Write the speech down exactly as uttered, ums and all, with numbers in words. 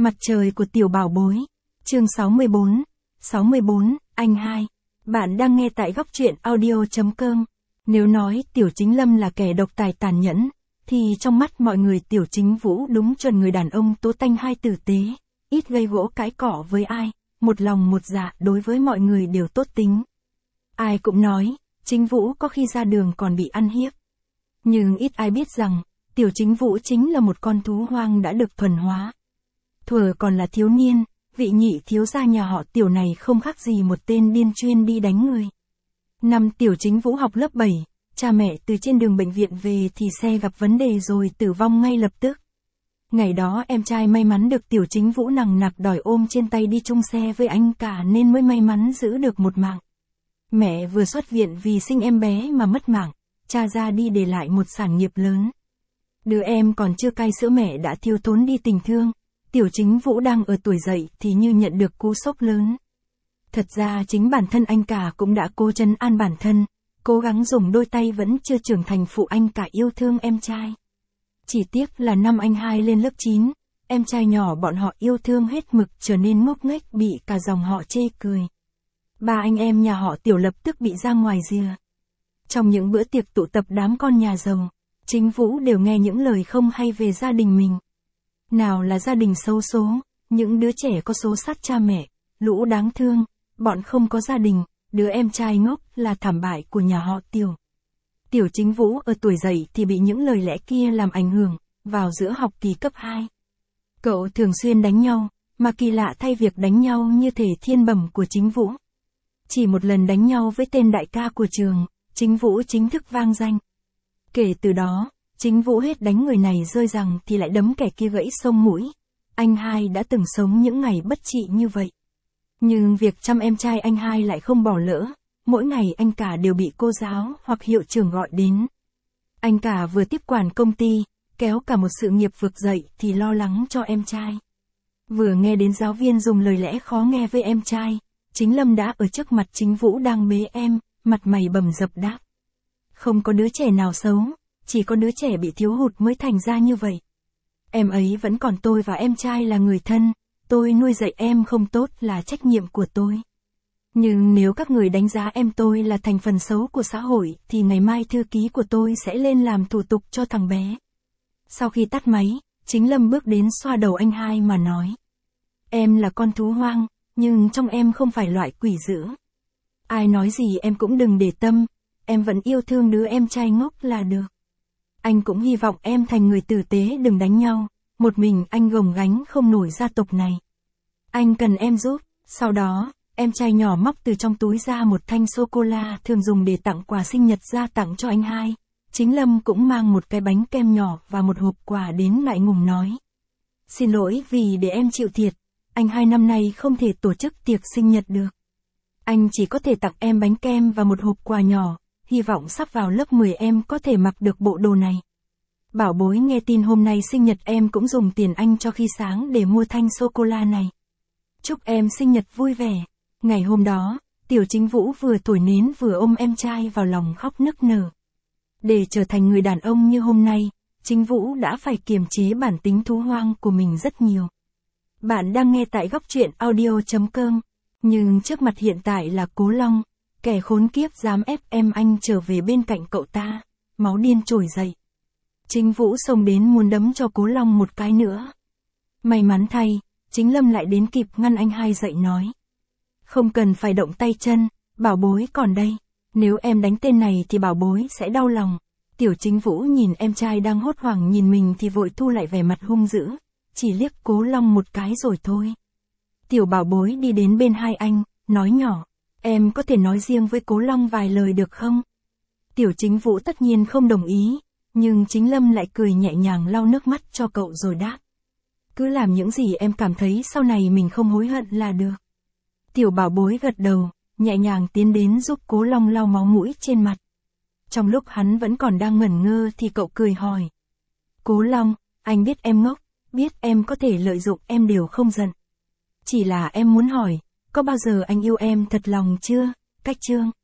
Mặt trời của tiểu bảo bối. Chương sáu mươi bốn. sáu mươi bốn, anh hai. Bạn đang nghe tại góc truyện audio chấm com. Nếu nói Tiểu Chính Lâm là kẻ độc tài tàn nhẫn, thì trong mắt mọi người Tiểu Chính Vũ đúng chuẩn người đàn ông tố tanh hai tử tế, ít gây gỗ cãi cỏ với ai, một lòng một dạ đối với mọi người đều tốt tính. Ai cũng nói, Chính Vũ có khi ra đường còn bị ăn hiếp. Nhưng ít ai biết rằng, Tiểu Chính Vũ chính là một con thú hoang đã được thuần hóa. Thuở còn là thiếu niên, vị nhị thiếu gia nhà họ Tiểu này không khác gì một tên điên chuyên đi đánh người. Năm Tiểu Chính Vũ học lớp bảy, cha mẹ từ trên đường bệnh viện về thì xe gặp vấn đề rồi tử vong ngay lập tức. Ngày đó em trai may mắn được Tiểu Chính Vũ nằng nặc đòi ôm trên tay đi chung xe với anh cả nên mới may mắn giữ được một mạng. Mẹ vừa xuất viện vì sinh em bé mà mất mạng, cha ra đi để lại một sản nghiệp lớn. Đứa em còn chưa cai sữa mẹ đã thiêu thốn đi tình thương. Tiểu Chính Vũ đang ở tuổi dậy thì như nhận được cú sốc lớn. Thật ra chính bản thân anh cả cũng đã cố trấn an bản thân, cố gắng dùng đôi tay vẫn chưa trưởng thành phụ anh cả yêu thương em trai. Chỉ tiếc là năm anh hai lên lớp chín, em trai nhỏ bọn họ yêu thương hết mực trở nên ngốc nghếch bị cả dòng họ chê cười. Ba anh em nhà họ Tiểu lập tức bị ra ngoài rìa. Trong những bữa tiệc tụ tập đám con nhà giàu, Chính Vũ đều nghe những lời không hay về gia đình mình. Nào là gia đình xấu số, những đứa trẻ có số sát cha mẹ, lũ đáng thương, bọn không có gia đình, đứa em trai ngốc là thảm bại của nhà họ Tiểu. Tiểu Chính Vũ ở tuổi dậy thì bị những lời lẽ kia làm ảnh hưởng, vào giữa học kỳ cấp hai. Cậu thường xuyên đánh nhau, mà kỳ lạ thay việc đánh nhau như thể thiên bẩm của Chính Vũ. Chỉ một lần đánh nhau với tên đại ca của trường, Chính Vũ chính thức vang danh. Kể từ đó, Chính Vũ hết đánh người này rơi rằng thì lại đấm kẻ kia gãy xông mũi. Anh hai đã từng sống những ngày bất trị như vậy. Nhưng việc chăm em trai anh hai lại không bỏ lỡ, mỗi ngày anh cả đều bị cô giáo hoặc hiệu trưởng gọi đến. Anh cả vừa tiếp quản công ty, kéo cả một sự nghiệp vực dậy thì lo lắng cho em trai. Vừa nghe đến giáo viên dùng lời lẽ khó nghe với em trai, Chính Lâm đã ở trước mặt Chính Vũ đang bế em, mặt mày bầm dập đáp. Không có đứa trẻ nào xấu, chỉ có đứa trẻ bị thiếu hụt mới thành ra như vậy. Em ấy vẫn còn tôi và em trai là người thân, tôi nuôi dạy em không tốt là trách nhiệm của tôi. Nhưng nếu các người đánh giá em tôi là thành phần xấu của xã hội thì ngày mai thư ký của tôi sẽ lên làm thủ tục cho thằng bé. Sau khi tắt máy, Chính Lâm bước đến xoa đầu anh hai mà nói. Em là con thú hoang, nhưng trong em không phải loại quỷ dữ. Ai nói gì em cũng đừng để tâm, em vẫn yêu thương đứa em trai ngốc là được. Anh cũng hy vọng em thành người tử tế đừng đánh nhau, một mình anh gồng gánh không nổi gia tộc này. Anh cần em giúp. Sau đó, em trai nhỏ móc từ trong túi ra một thanh sô-cô-la thường dùng để tặng quà sinh nhật ra tặng cho anh hai. Chính Lâm cũng mang một cái bánh kem nhỏ và một hộp quà đến ngại ngùng nói. Xin lỗi vì để em chịu thiệt, anh hai năm nay không thể tổ chức tiệc sinh nhật được. Anh chỉ có thể tặng em bánh kem và một hộp quà nhỏ, hy vọng sắp vào lớp mười em có thể mặc được bộ đồ này. Bảo bối nghe tin hôm nay sinh nhật em cũng dùng tiền anh cho khi sáng để mua thanh sô-cô-la này. Chúc em sinh nhật vui vẻ. Ngày hôm đó, Tiểu Chính Vũ vừa thổi nến vừa ôm em trai vào lòng khóc nức nở. Để trở thành người đàn ông như hôm nay, Chính Vũ đã phải kiềm chế bản tính thú hoang của mình rất nhiều. Bạn đang nghe tại góc truyện audio chấm com. Nhưng trước mặt hiện tại là Cố Long, kẻ khốn kiếp dám ép em anh trở về bên cạnh cậu ta, máu điên trồi dậy. Chính Vũ xông đến muốn đấm cho Cố Long một cái nữa. May mắn thay, Chính Lâm lại đến kịp ngăn anh hai dậy nói. Không cần phải động tay chân, bảo bối còn đây, nếu em đánh tên này thì bảo bối sẽ đau lòng. Tiểu Chính Vũ nhìn em trai đang hốt hoảng nhìn mình thì vội thu lại vẻ mặt hung dữ, chỉ liếc Cố Long một cái rồi thôi. Tiểu bảo bối đi đến bên hai anh, nói nhỏ, em có thể nói riêng với Cố Long vài lời được không? Tiểu Chính Vũ tất nhiên không đồng ý, nhưng Chính Lâm lại cười nhẹ nhàng lau nước mắt cho cậu rồi đáp. Cứ làm những gì em cảm thấy sau này mình không hối hận là được. Tiểu bảo bối gật đầu, nhẹ nhàng tiến đến giúp Cố Long lau máu mũi trên mặt. Trong lúc hắn vẫn còn đang ngẩn ngơ thì cậu cười hỏi. Cố Long, anh biết em ngốc, biết em có thể lợi dụng em đều không giận. Chỉ là em muốn hỏi, có bao giờ anh yêu em thật lòng chưa, Cách Trương?